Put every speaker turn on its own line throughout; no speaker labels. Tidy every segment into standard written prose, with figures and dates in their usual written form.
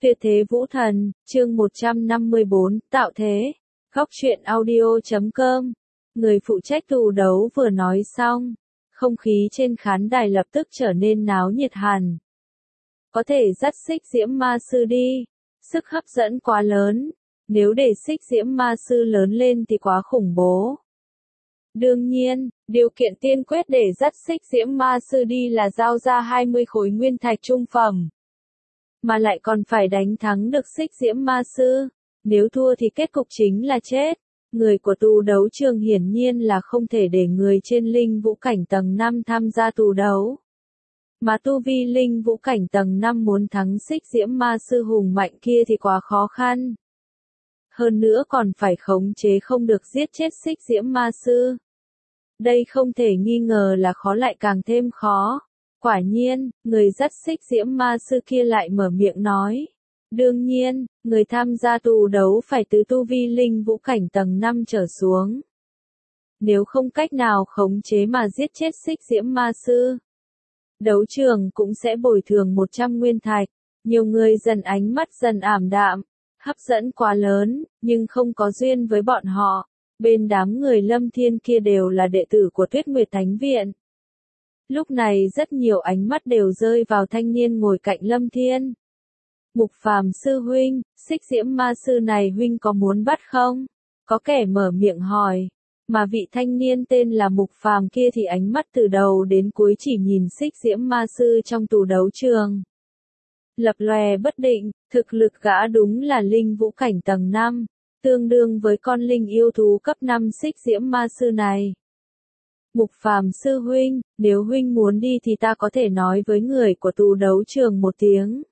Tuyệt thế vũ thần, chương 154, tạo thế. Góc truyện audio.com. Người phụ trách tù đấu vừa nói xong, không khí trên khán đài lập tức trở nên náo nhiệt hẳn. Có thể dắt xích diễm ma sư đi, sức hấp dẫn quá lớn, nếu để xích diễm ma sư lớn lên thì quá khủng bố. Đương nhiên, điều kiện tiên quyết để dắt xích diễm ma sư đi là giao ra 20 khối nguyên thạch trung phẩm. Mà lại còn phải đánh thắng được xích diễm ma sư, nếu thua thì kết cục chính là chết. Người của tù đấu trường hiển nhiên là không thể để người trên linh vũ cảnh tầng 5 tham gia tù đấu. Mà tu vi linh vũ cảnh tầng 5 muốn thắng xích diễm ma sư hùng mạnh kia thì quá khó khăn. Hơn nữa còn phải khống chế không được giết chết xích diễm ma sư. Đây không thể nghi ngờ là khó lại càng thêm khó. Quả nhiên, người dắt xích diễm ma sư kia lại mở miệng nói. Đương nhiên, người tham gia tù đấu phải từ tu vi linh vũ cảnh tầng 5 trở xuống. Nếu không cách nào khống chế mà giết chết xích diễm ma sư, đấu trường cũng sẽ bồi thường 100 nguyên thạch. Nhiều người dần ánh mắt dần ảm đạm, hấp dẫn quá lớn, nhưng không có duyên với bọn họ. Bên đám người Lâm Thiên kia đều là đệ tử của Tuyết Nguyệt Thánh Viện. Lúc này rất nhiều ánh mắt đều rơi vào thanh niên ngồi cạnh Lâm Thiên. Mục Phàm sư huynh, xích diễm ma sư này huynh có muốn bắt không? Có kẻ mở miệng hỏi. Mà vị thanh niên tên là Mục Phàm kia thì ánh mắt từ đầu đến cuối chỉ nhìn xích diễm ma sư trong tù đấu trường. Lập lòe bất định, thực lực gã đúng là linh vũ cảnh tầng 5, tương đương với con linh yêu thú cấp 5 xích diễm ma sư này. Mục Phàm sư huynh, nếu huynh muốn đi thì ta có thể nói với người của tù đấu trường một tiếng.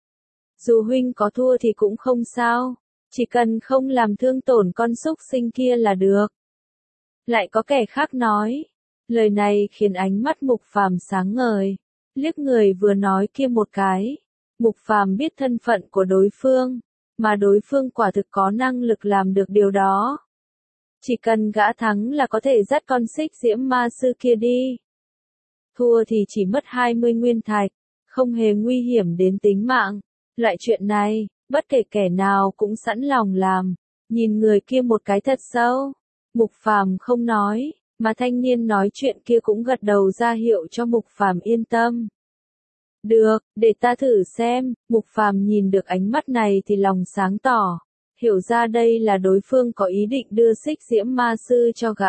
Dù huynh có thua thì cũng không sao, chỉ cần không làm thương tổn con súc sinh kia là được. Lại có kẻ khác nói, lời này khiến ánh mắt Mục Phàm sáng ngời, liếc người vừa nói kia một cái. Mục Phàm biết thân phận của đối phương, mà đối phương quả thực có năng lực làm được điều đó. Chỉ cần gã thắng là có thể dắt con xích diễm ma sư kia đi. Thua thì chỉ mất 20 nguyên thạch, không hề nguy hiểm đến tính mạng. Loại chuyện này, bất kể kẻ nào cũng sẵn lòng làm. Nhìn người kia một cái thật sâu. Mục Phàm không nói, mà thanh niên nói chuyện kia cũng gật đầu ra hiệu cho Mục Phàm yên tâm. Được, để ta thử xem. Mục Phàm nhìn được ánh mắt này thì lòng sáng tỏ. Hiểu ra đây là đối phương có ý định đưa xích diễm ma sư cho gã.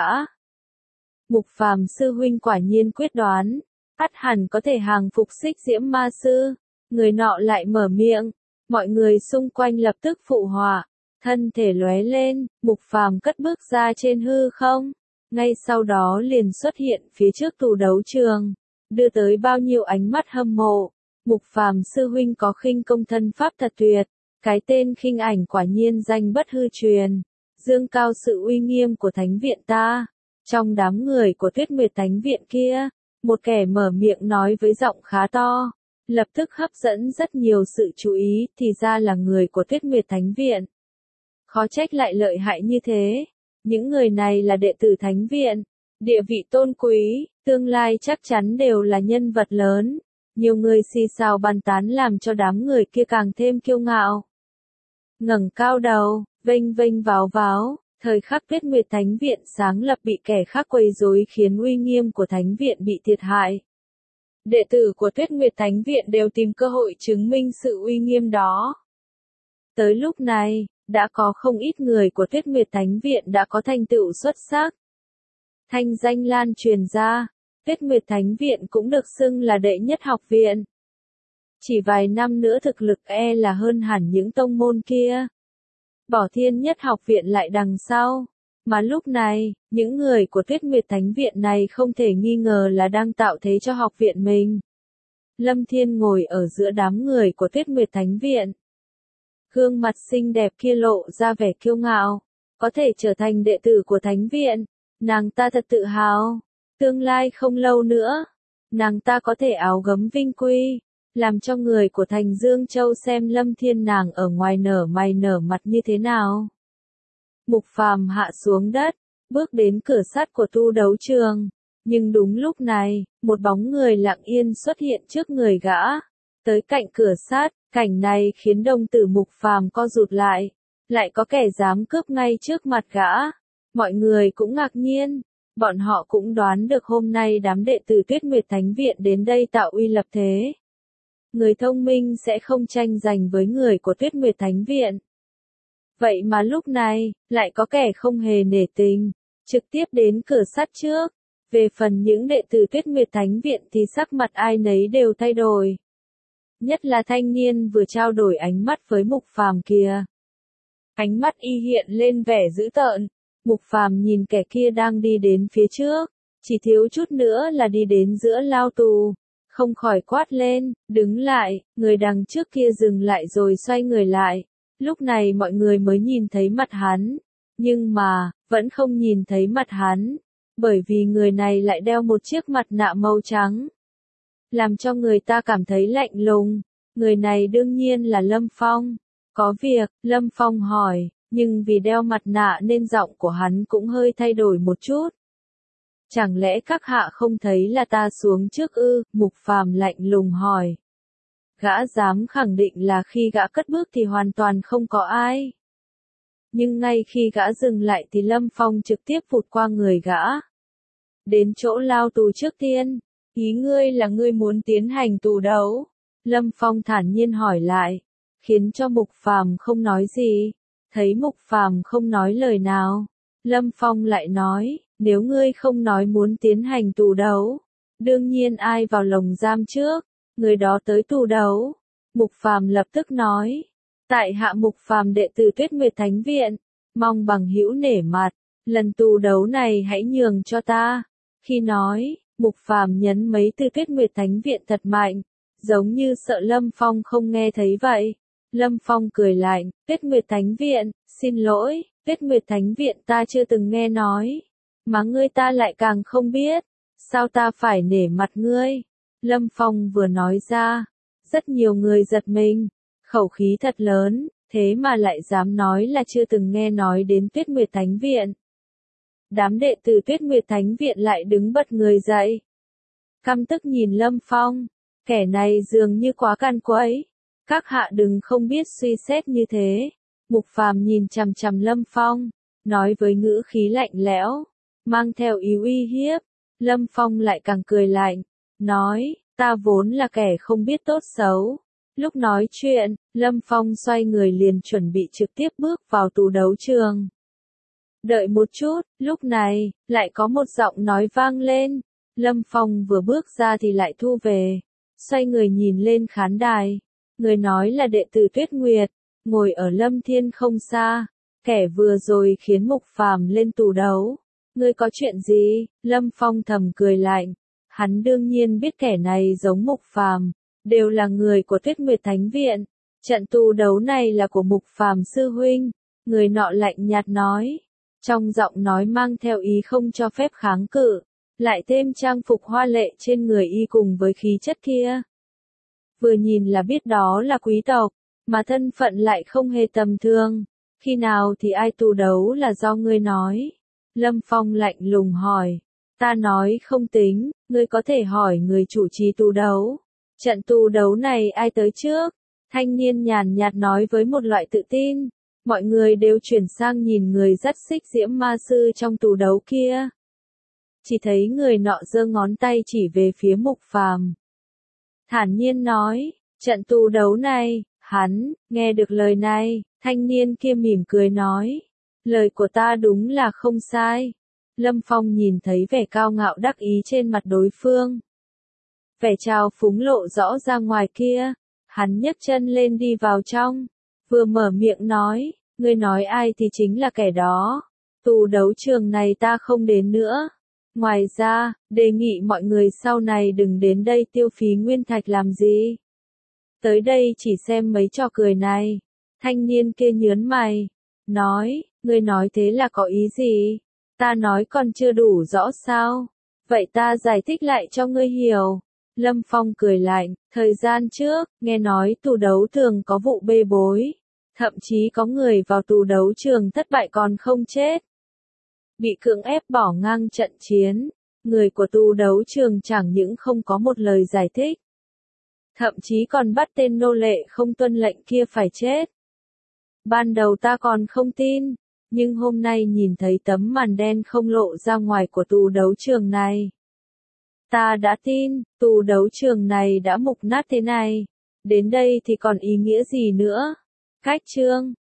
Mục Phàm sư huynh quả nhiên quyết đoán, ắt hẳn có thể hàng phục xích diễm ma sư. Người nọ lại mở miệng, mọi người xung quanh lập tức phụ họa, thân thể lóe lên, Mục Phàm cất bước ra trên hư không, ngay sau đó liền xuất hiện phía trước tù đấu trường, đưa tới bao nhiêu ánh mắt hâm mộ. Mục Phàm sư huynh có khinh công thân pháp thật tuyệt. Cái tên khinh ảnh quả nhiên danh bất hư truyền, dương cao sự uy nghiêm của thánh viện ta. Trong đám người của Tuyết Nguyệt Thánh Viện kia, một kẻ mở miệng nói với giọng khá to, lập tức hấp dẫn rất nhiều sự chú ý, thì ra là người của Tuyết Nguyệt Thánh Viện. Khó trách lại lợi hại như thế, những người này là đệ tử Thánh Viện, địa vị tôn quý, tương lai chắc chắn đều là nhân vật lớn. Nhiều người xì xào bàn tán làm cho đám người kia càng thêm kiêu ngạo. Ngẩng cao đầu, vênh vênh váo váo, thời khắc Tuyết Nguyệt Thánh Viện sáng lập bị kẻ khác quấy rối khiến uy nghiêm của Thánh Viện bị thiệt hại. Đệ tử của Tuyết Nguyệt Thánh Viện đều tìm cơ hội chứng minh sự uy nghiêm đó. Tới lúc này, đã có không ít người của Tuyết Nguyệt Thánh Viện đã có thành tựu xuất sắc. Thanh danh lan truyền ra, Tuyết Nguyệt Thánh Viện cũng được xưng là đệ nhất học viện. Chỉ vài năm nữa thực lực là hơn hẳn những tông môn kia. Bỏ Thiên Nhất học viện lại đằng sau. Mà lúc này, những người của Tuyết Nguyệt Thánh Viện này không thể nghi ngờ là đang tạo thế cho học viện mình. Lâm Thiên ngồi ở giữa đám người của Tuyết Nguyệt Thánh Viện. Gương mặt xinh đẹp kia lộ ra vẻ kiêu ngạo. Có thể trở thành đệ tử của Thánh Viện. Nàng ta thật tự hào. Tương lai không lâu nữa, nàng ta có thể áo gấm vinh quy. Làm cho người của thành Dương Châu xem Lâm Thiên nàng ở ngoài nở mày nở mặt như thế nào. Mục Phàm hạ xuống đất, bước đến cửa sắt của tu đấu trường. Nhưng đúng lúc này, một bóng người lặng yên xuất hiện trước người gã. Tới cạnh cửa sắt, Cảnh này khiến đồng tử Mục Phàm co rụt lại có kẻ dám cướp ngay trước mặt gã. Mọi người cũng ngạc nhiên, bọn họ cũng đoán được hôm nay đám đệ tử Tuyết Nguyệt Thánh Viện đến đây tạo uy lập thế. Người thông minh sẽ không tranh giành với người của Tuyết Nguyệt Thánh Viện. Vậy mà lúc này, lại có kẻ không hề nể tình, trực tiếp đến cửa sắt trước. Về phần những đệ tử Tuyết Nguyệt Thánh Viện thì sắc mặt ai nấy đều thay đổi. Nhất là thanh niên vừa trao đổi ánh mắt với Mục Phàm kia. Ánh mắt y hiện lên vẻ dữ tợn. Mục Phàm nhìn kẻ kia đang đi đến phía trước, chỉ thiếu chút nữa là đi đến giữa lao tù, không khỏi quát lên, đứng lại, người đằng trước kia dừng lại rồi xoay người lại. Lúc này mọi người mới nhìn thấy mặt hắn, nhưng mà, vẫn không nhìn thấy mặt hắn, bởi vì người này lại đeo một chiếc mặt nạ màu trắng, làm cho người ta cảm thấy lạnh lùng. Người này đương nhiên là Lâm Phong. Có việc, Lâm Phong hỏi, nhưng vì đeo mặt nạ nên giọng của hắn cũng hơi thay đổi một chút. Chẳng lẽ các hạ không thấy là ta xuống trước ư? Mục Phàm lạnh lùng hỏi. Gã dám khẳng định là khi gã cất bước thì hoàn toàn không có ai. Nhưng ngay khi gã dừng lại thì Lâm Phong trực tiếp vụt qua người gã. Đến chỗ lao tù trước tiên. Ý ngươi là ngươi muốn tiến hành tù đấu? Lâm Phong thản nhiên hỏi lại, khiến cho Mục Phàm không nói gì. Thấy Mục Phàm không nói lời nào, Lâm Phong lại nói, nếu ngươi không nói muốn tiến hành tù đấu, đương nhiên ai vào lồng giam trước, người đó tới tù đấu. Mục Phàm lập tức nói, tại hạ Mục Phàm đệ tử Tuyết Nguyệt Thánh Viện, mong bằng hữu nể mặt, lần tù đấu này hãy nhường cho ta. Khi nói, Mục Phàm nhấn mấy từ Tuyết Nguyệt Thánh Viện thật mạnh, giống như sợ Lâm Phong không nghe thấy vậy. Lâm Phong cười lạnh, Tuyết Nguyệt Thánh Viện, xin lỗi, Tuyết Nguyệt Thánh Viện ta chưa từng nghe nói, mà ngươi ta lại càng không biết, sao ta phải nể mặt ngươi? Lâm Phong vừa nói ra, rất nhiều người giật mình, khẩu khí thật lớn, thế mà lại dám nói là chưa từng nghe nói đến Tuyết Nguyệt Thánh Viện. Đám đệ tử Tuyết Nguyệt Thánh Viện lại đứng bật người dậy, căm tức nhìn Lâm Phong, kẻ này dường như quá can quấy. Các hạ đừng không biết suy xét như thế. Mục Phàm nhìn chằm chằm Lâm Phong, nói với ngữ khí lạnh lẽo, mang theo ý uy hiếp. Lâm Phong lại càng cười lạnh, nói, ta vốn là kẻ không biết tốt xấu. Lúc nói chuyện, Lâm Phong xoay người liền chuẩn bị trực tiếp bước vào tù đấu trường. Đợi một chút, lúc này, lại có một giọng nói vang lên. Lâm Phong vừa bước ra thì lại thu về, xoay người nhìn lên khán đài. Người nói là đệ tử Tuyết Nguyệt, ngồi ở Lâm Thiên không xa, kẻ vừa rồi khiến Mục Phàm lên tù đấu. Ngươi có chuyện gì? Lâm Phong thầm cười lạnh. Hắn đương nhiên biết kẻ này giống Mục Phàm, đều là người của Tuyết Nguyệt Thánh Viện. Trận tù đấu này là của Mục Phàm sư huynh. Người nọ lạnh nhạt nói, trong giọng nói mang theo ý không cho phép kháng cự, lại thêm trang phục hoa lệ trên người y cùng với khí chất kia. Vừa nhìn là biết đó là quý tộc, mà thân phận lại không hề tầm thường. Khi nào thì ai tù đấu là do ngươi nói? Lâm Phong lạnh lùng hỏi. Ta nói không tính, ngươi có thể hỏi người chủ trì tù đấu. Trận tù đấu này ai tới trước? Thanh niên nhàn nhạt nói với một loại tự tin. Mọi người đều chuyển sang nhìn người dắt xích diễm ma sư trong tù đấu kia. Chỉ thấy người nọ giơ ngón tay chỉ về phía Mục Phàm. Thản nhiên nói, trận tù đấu này, hắn, nghe được lời này, thanh niên kia mỉm cười nói, lời của ta đúng là không sai. Lâm Phong nhìn thấy vẻ cao ngạo đắc ý trên mặt đối phương. Vẻ trào phúng lộ rõ ra ngoài kia, hắn nhấc chân lên đi vào trong, vừa mở miệng nói, ngươi nói ai thì chính là kẻ đó, tù đấu trường này ta không đến nữa. Ngoài ra, đề nghị mọi người sau này đừng đến đây tiêu phí nguyên thạch làm gì. Tới đây chỉ xem mấy trò cười này. Thanh niên kia nhớn mày, nói, ngươi nói thế là có ý gì? Ta nói còn chưa đủ rõ sao? Vậy ta giải thích lại cho ngươi hiểu. Lâm Phong cười lạnh, thời gian trước, nghe nói tù đấu thường có vụ bê bối. Thậm chí có người vào tù đấu trường thất bại còn không chết. Bị cưỡng ép bỏ ngang trận chiến, người của tù đấu trường chẳng những không có một lời giải thích, thậm chí còn bắt tên nô lệ không tuân lệnh kia phải chết. Ban đầu ta còn không tin, nhưng hôm nay nhìn thấy tấm màn đen không lộ ra ngoài của tù đấu trường này. Ta đã tin, tù đấu trường này đã mục nát thế này. Đến đây thì còn ý nghĩa gì nữa? Cách chương